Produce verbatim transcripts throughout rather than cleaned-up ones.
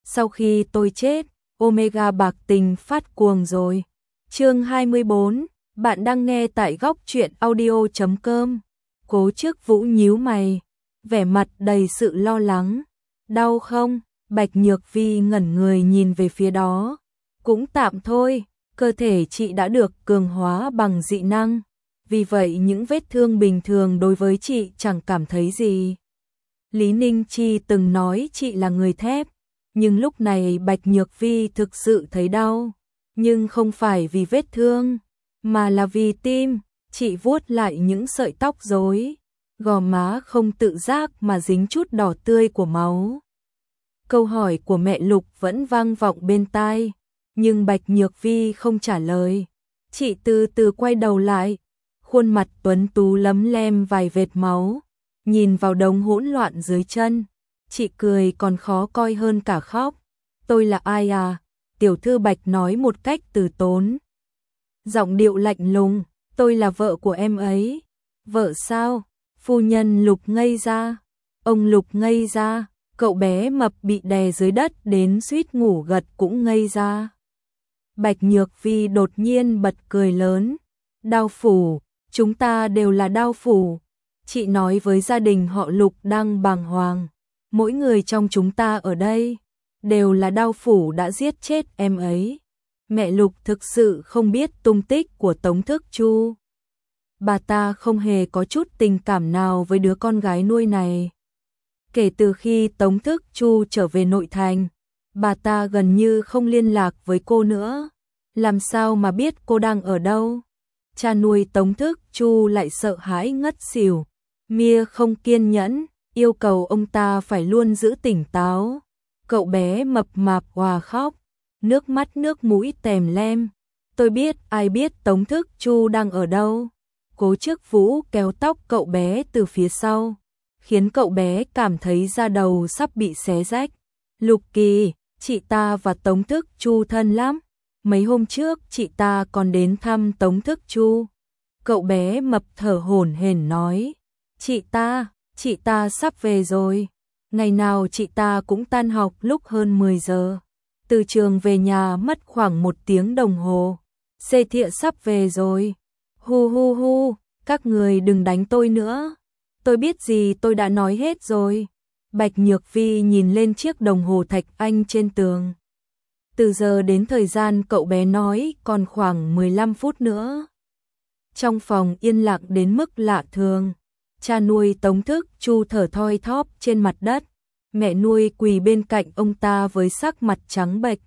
sau khi tôi chết, Omega bạc tình phát cuồng rồi. Chương hai mươi bốn, bạn đang nghe tại góc truyện audio chấm com. Cố Trước Vũ nhíu mày, vẻ mặt đầy sự lo lắng. Đau không? Bạch Nhược Vi ngẩn người nhìn về phía đó. Cũng tạm thôi, cơ thể chị đã được cường hóa bằng dị năng. Vì vậy những vết thương bình thường đối với chị chẳng cảm thấy gì. Lý Ninh Chi từng nói chị là người thép, nhưng lúc này Bạch Nhược Vi thực sự thấy đau. Nhưng không phải vì vết thương, mà là vì tim. Chị vuốt lại những sợi tóc rối, gò má không tự giác mà dính chút đỏ tươi của máu. Câu hỏi của mẹ Lục vẫn vang vọng bên tai, nhưng Bạch Nhược Vi không trả lời. Chị từ từ quay đầu lại, khuôn mặt tuấn tú lấm lem vài vệt máu, nhìn vào đống hỗn loạn dưới chân. Chị cười còn khó coi hơn cả khóc. Tôi là ai à? Tiểu thư Bạch nói một cách từ tốn, giọng điệu lạnh lùng. Tôi là vợ của em ấy. Vợ sao? Phu nhân Lục ngây ra. Ông Lục ngây ra. Cậu bé mập bị đè dưới đất đến suýt ngủ gật cũng ngây ra. Bạch Nhược Vi đột nhiên bật cười lớn. Đao phủ, chúng ta đều là đao phủ. Chị nói với gia đình họ Lục đang bàng hoàng. Mỗi người trong chúng ta ở đây đều là đao phủ đã giết chết em ấy. Mẹ Lục thực sự không biết tung tích của Tống Thức Chu. Bà ta không hề có chút tình cảm nào với đứa con gái nuôi này. Kể từ khi Tống Thức Chu trở về nội thành, bà ta gần như không liên lạc với cô nữa. Làm sao mà biết cô đang ở đâu? Cha nuôi Tống Thức Chu lại sợ hãi ngất xỉu. Mia không kiên nhẫn, yêu cầu ông ta phải luôn giữ tỉnh táo. Cậu bé mập mạp òa khóc, nước mắt nước mũi tèm lem. Tôi biết, ai biết Tống Thức Chu đang ở đâu? Cố Trước Vũ kéo tóc cậu bé từ phía sau, khiến cậu bé cảm thấy da đầu sắp bị xé rách. Lục Kỳ, chị ta và Tống Thức Chu thân lắm. Mấy hôm trước chị ta còn đến thăm Tống Thức Chu. Cậu bé mập thở hổn hển nói. Chị ta, chị ta sắp về rồi. Ngày nào chị ta cũng tan học lúc hơn mười giờ. Từ trường về nhà mất khoảng một tiếng đồng hồ. Xê Thiệ sắp về rồi. Hu hu hu, các người đừng đánh tôi nữa. Tôi biết gì tôi đã nói hết rồi. Bạch Nhược Vi nhìn lên chiếc đồng hồ thạch anh trên tường. Từ giờ đến thời gian cậu bé nói còn khoảng mười lăm phút nữa. Trong phòng yên lặng đến mức lạ thường. Cha nuôi Tống Thức Chu thở thoi thóp trên mặt đất. Mẹ nuôi quỳ bên cạnh ông ta với sắc mặt trắng bệch.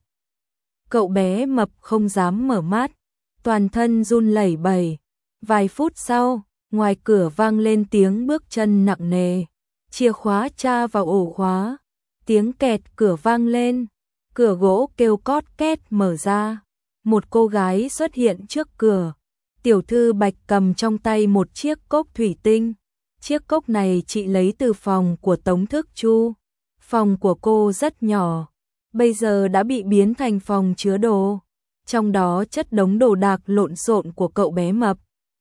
Cậu bé mập không dám mở mắt, toàn thân run lẩy bẩy. Vài phút sau, ngoài cửa vang lên tiếng bước chân nặng nề. Chìa khóa tra vào ổ khóa. Tiếng kẹt cửa vang lên. Cửa gỗ kêu cót két mở ra. Một cô gái xuất hiện trước cửa. Tiểu thư Bạch cầm trong tay một chiếc cốc thủy tinh. Chiếc cốc này chị lấy từ phòng của Tống Thức Chu. Phòng của cô rất nhỏ, bây giờ đã bị biến thành phòng chứa đồ. Trong đó chất đống đồ đạc lộn xộn của cậu bé mập.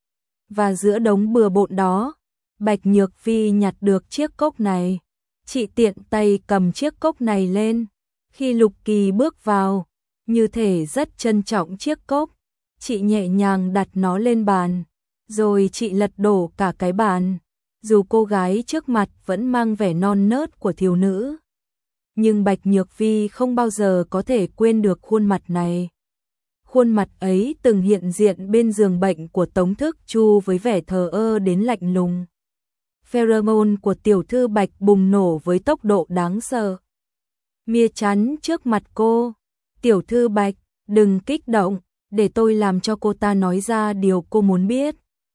Và giữa đống bừa bộn đó, Bạch Nhược Vi nhặt được chiếc cốc này. Chị tiện tay cầm chiếc cốc này lên. Khi Lục Kỳ bước vào, như thể rất trân trọng chiếc cốc, chị nhẹ nhàng đặt nó lên bàn, rồi chị lật đổ cả cái bàn. Dù cô gái trước mặt vẫn mang vẻ non nớt của thiếu nữ, nhưng Bạch Nhược Vi không bao giờ có thể quên được khuôn mặt này. Khuôn mặt ấy từng hiện diện bên giường bệnh của Tống Thức Chu với vẻ thờ ơ đến lạnh lùng. Pheromone của tiểu thư Bạch bùng nổ với tốc độ đáng sợ. Mia chắn trước mặt cô. Tiểu thư Bạch, đừng kích động, để tôi làm cho cô ta nói ra điều cô muốn biết.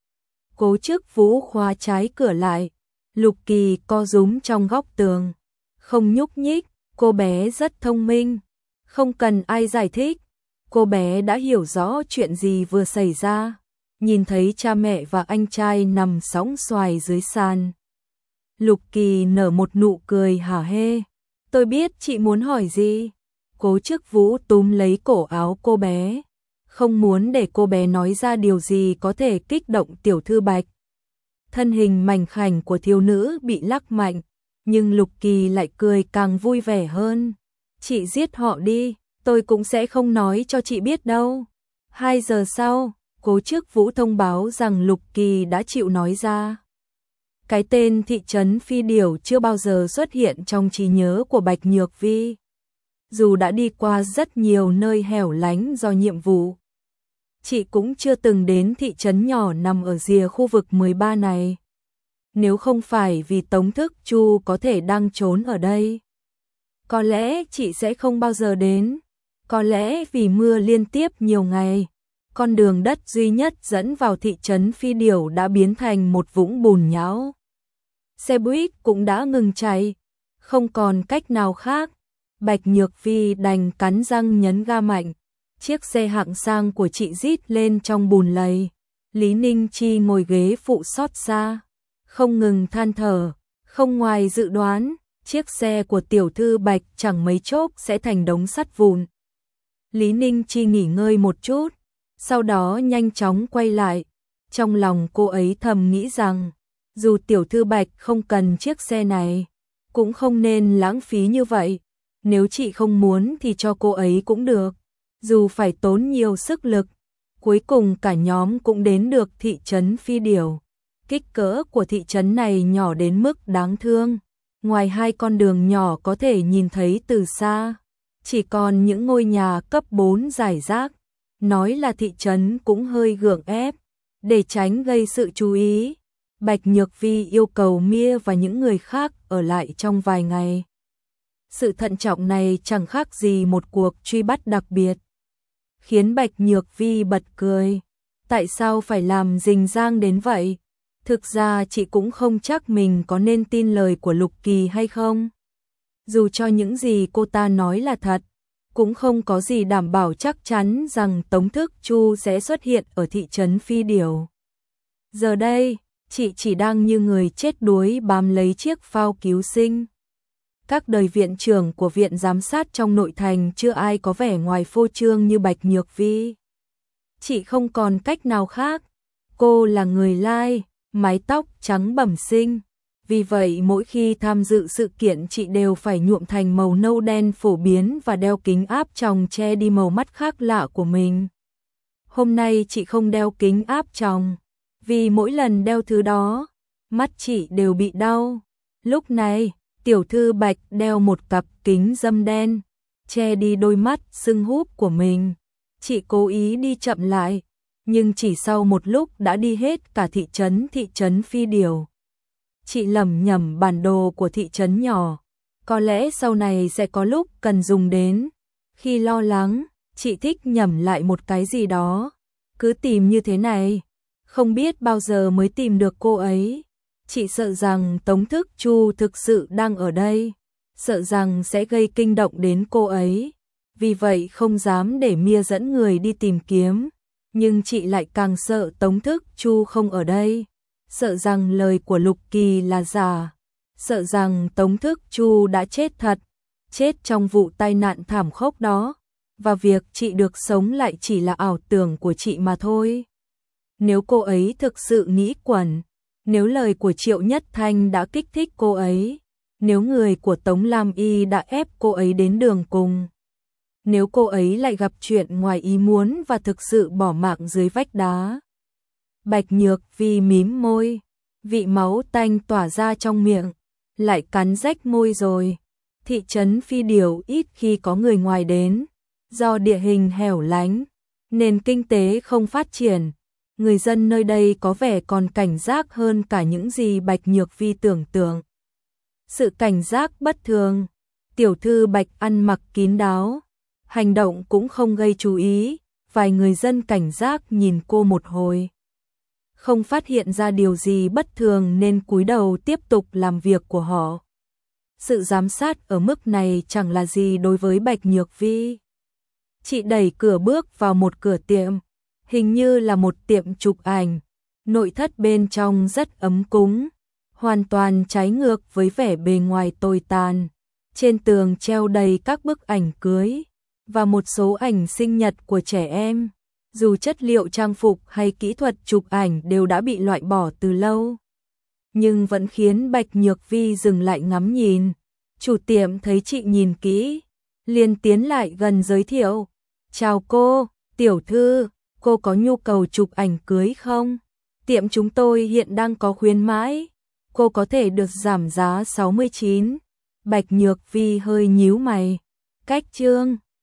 Cố Trước Vũ khóa trái cửa lại. Lục Kỳ co rúm trong góc tường, không nhúc nhích. Cô bé rất thông minh, không cần ai giải thích. Cô bé đã hiểu rõ chuyện gì vừa xảy ra. Nhìn thấy cha mẹ và anh trai nằm sóng xoài dưới sàn, Lục Kỳ nở một nụ cười hả hê. Tôi biết chị muốn hỏi gì. Cố Trước Vũ túm lấy cổ áo cô bé, không muốn để cô bé nói ra điều gì có thể kích động tiểu thư Bạch. Thân hình mảnh khảnh của thiếu nữ bị lắc mạnh, nhưng Lục Kỳ lại cười càng vui vẻ hơn. Chị giết họ đi, tôi cũng sẽ không nói cho chị biết đâu. Hai giờ sau, Cố Chức Vũ thông báo rằng Lục Kỳ đã chịu nói ra. Cái tên thị trấn Phi Điểu chưa bao giờ xuất hiện trong trí nhớ của Bạch Nhược Vi. Dù đã đi qua rất nhiều nơi hẻo lánh do nhiệm vụ, chị cũng chưa từng đến thị trấn nhỏ nằm ở rìa khu vực mười ba này. Nếu không phải vì Tống Thức Chu có thể đang trốn ở đây, có lẽ chị sẽ không bao giờ đến. Có lẽ vì mưa liên tiếp nhiều ngày, con đường đất duy nhất dẫn vào thị trấn Phi Điểu đã biến thành một vũng bùn nhão. Xe buýt cũng đã ngừng chạy, không còn cách nào khác. Bạch Nhược Vi đành cắn răng nhấn ga mạnh. Chiếc xe hạng sang của chị rít lên trong bùn lầy. Lý Ninh Chi ngồi ghế phụ xót xa, không ngừng than thở. Không ngoài dự đoán, chiếc xe của tiểu thư Bạch chẳng mấy chốc sẽ thành đống sắt vụn. Lý Ninh Chi nghỉ ngơi một chút, sau đó nhanh chóng quay lại. Trong lòng cô ấy thầm nghĩ rằng, dù tiểu thư Bạch không cần chiếc xe này, cũng không nên lãng phí như vậy. Nếu chị không muốn thì cho cô ấy cũng được, dù phải tốn nhiều sức lực. Cuối cùng cả nhóm cũng đến được thị trấn Phi Điểu. Kích cỡ của thị trấn này nhỏ đến mức đáng thương. Ngoài hai con đường nhỏ có thể nhìn thấy từ xa, chỉ còn những ngôi nhà cấp bốn rải rác. Nói là thị trấn cũng hơi gượng ép. Để tránh gây sự chú ý, Bạch Nhược Vi yêu cầu Mia và những người khác ở lại trong vài ngày. Sự thận trọng này chẳng khác gì một cuộc truy bắt đặc biệt, khiến Bạch Nhược Vi bật cười. Tại sao phải làm rình rang đến vậy? Thực ra chị cũng không chắc mình có nên tin lời của Lục Kỳ hay không. Dù cho những gì cô ta nói là thật, cũng không có gì đảm bảo chắc chắn rằng Tống Thức Chu sẽ xuất hiện ở thị trấn Phi Điểu. Giờ đây, chị chỉ đang như người chết đuối bám lấy chiếc phao cứu sinh. Các đời viện trưởng của viện giám sát trong nội thành chưa ai có vẻ ngoài phô trương như Bạch Nhược Vi. Chị không còn cách nào khác. Cô là người Lai, mái tóc trắng bẩm sinh. Vì vậy mỗi khi tham dự sự kiện chị đều phải nhuộm thành màu nâu đen phổ biến và đeo kính áp tròng che đi màu mắt khác lạ của mình. Hôm nay chị không đeo kính áp tròng, vì mỗi lần đeo thứ đó, mắt chị đều bị đau. Lúc này, tiểu thư Bạch đeo một cặp kính râm đen, che đi đôi mắt sưng húp của mình. Chị cố ý đi chậm lại, nhưng chỉ sau một lúc đã đi hết cả thị trấn thị trấn Phi Điểu. Chị lẩm nhẩm bản đồ của thị trấn nhỏ, có lẽ sau này sẽ có lúc cần dùng đến. Khi lo lắng, chị thích nhẩm lại một cái gì đó, cứ tìm như thế này, không biết bao giờ mới tìm được cô ấy. Chị sợ rằng Tống Thức Chu thực sự đang ở đây, sợ rằng sẽ gây kinh động đến cô ấy, vì vậy không dám để Mia dẫn người đi tìm kiếm. Nhưng chị lại càng sợ Tống Thức Chu không ở đây, sợ rằng lời của Lục Kỳ là giả, sợ rằng Tống Thức Chu đã chết thật, chết trong vụ tai nạn thảm khốc đó, và việc chị được sống lại chỉ là ảo tưởng của chị mà thôi. Nếu cô ấy thực sự nghĩ quẩn, nếu lời của Triệu Nhất Thanh đã kích thích cô ấy, nếu người của Tống Lam Y đã ép cô ấy đến đường cùng, nếu cô ấy lại gặp chuyện ngoài ý muốn và thực sự bỏ mạng dưới vách đá. Bạch Nhược Vi mím môi, vị máu tanh tỏa ra trong miệng, lại cắn rách môi rồi. Thị trấn Phi Điểu ít khi có người ngoài đến, do địa hình hẻo lánh, nền kinh tế không phát triển. Người dân nơi đây có vẻ còn cảnh giác hơn cả những gì Bạch Nhược Vi tưởng tượng. Sự cảnh giác bất thường, tiểu thư Bạch ăn mặc kín đáo, hành động cũng không gây chú ý, vài người dân cảnh giác nhìn cô một hồi. Không phát hiện ra điều gì bất thường nên cúi đầu tiếp tục làm việc của họ. Sự giám sát ở mức này chẳng là gì đối với Bạch Nhược Vi. Chị đẩy cửa bước vào một cửa tiệm, hình như là một tiệm chụp ảnh. Nội thất bên trong rất ấm cúng, hoàn toàn trái ngược với vẻ bề ngoài tồi tàn. Trên tường treo đầy các bức ảnh cưới và một số ảnh sinh nhật của trẻ em. Dù chất liệu trang phục hay kỹ thuật chụp ảnh đều đã bị loại bỏ từ lâu, nhưng vẫn khiến Bạch Nhược Vi dừng lại ngắm nhìn. Chủ tiệm thấy chị nhìn kỹ, liền tiến lại gần giới thiệu. Chào cô, tiểu thư, cô có nhu cầu chụp ảnh cưới không? Tiệm chúng tôi hiện đang có khuyến mãi, cô có thể được giảm giá sáu mươi chín. Bạch Nhược Vi hơi nhíu mày. Cách Trương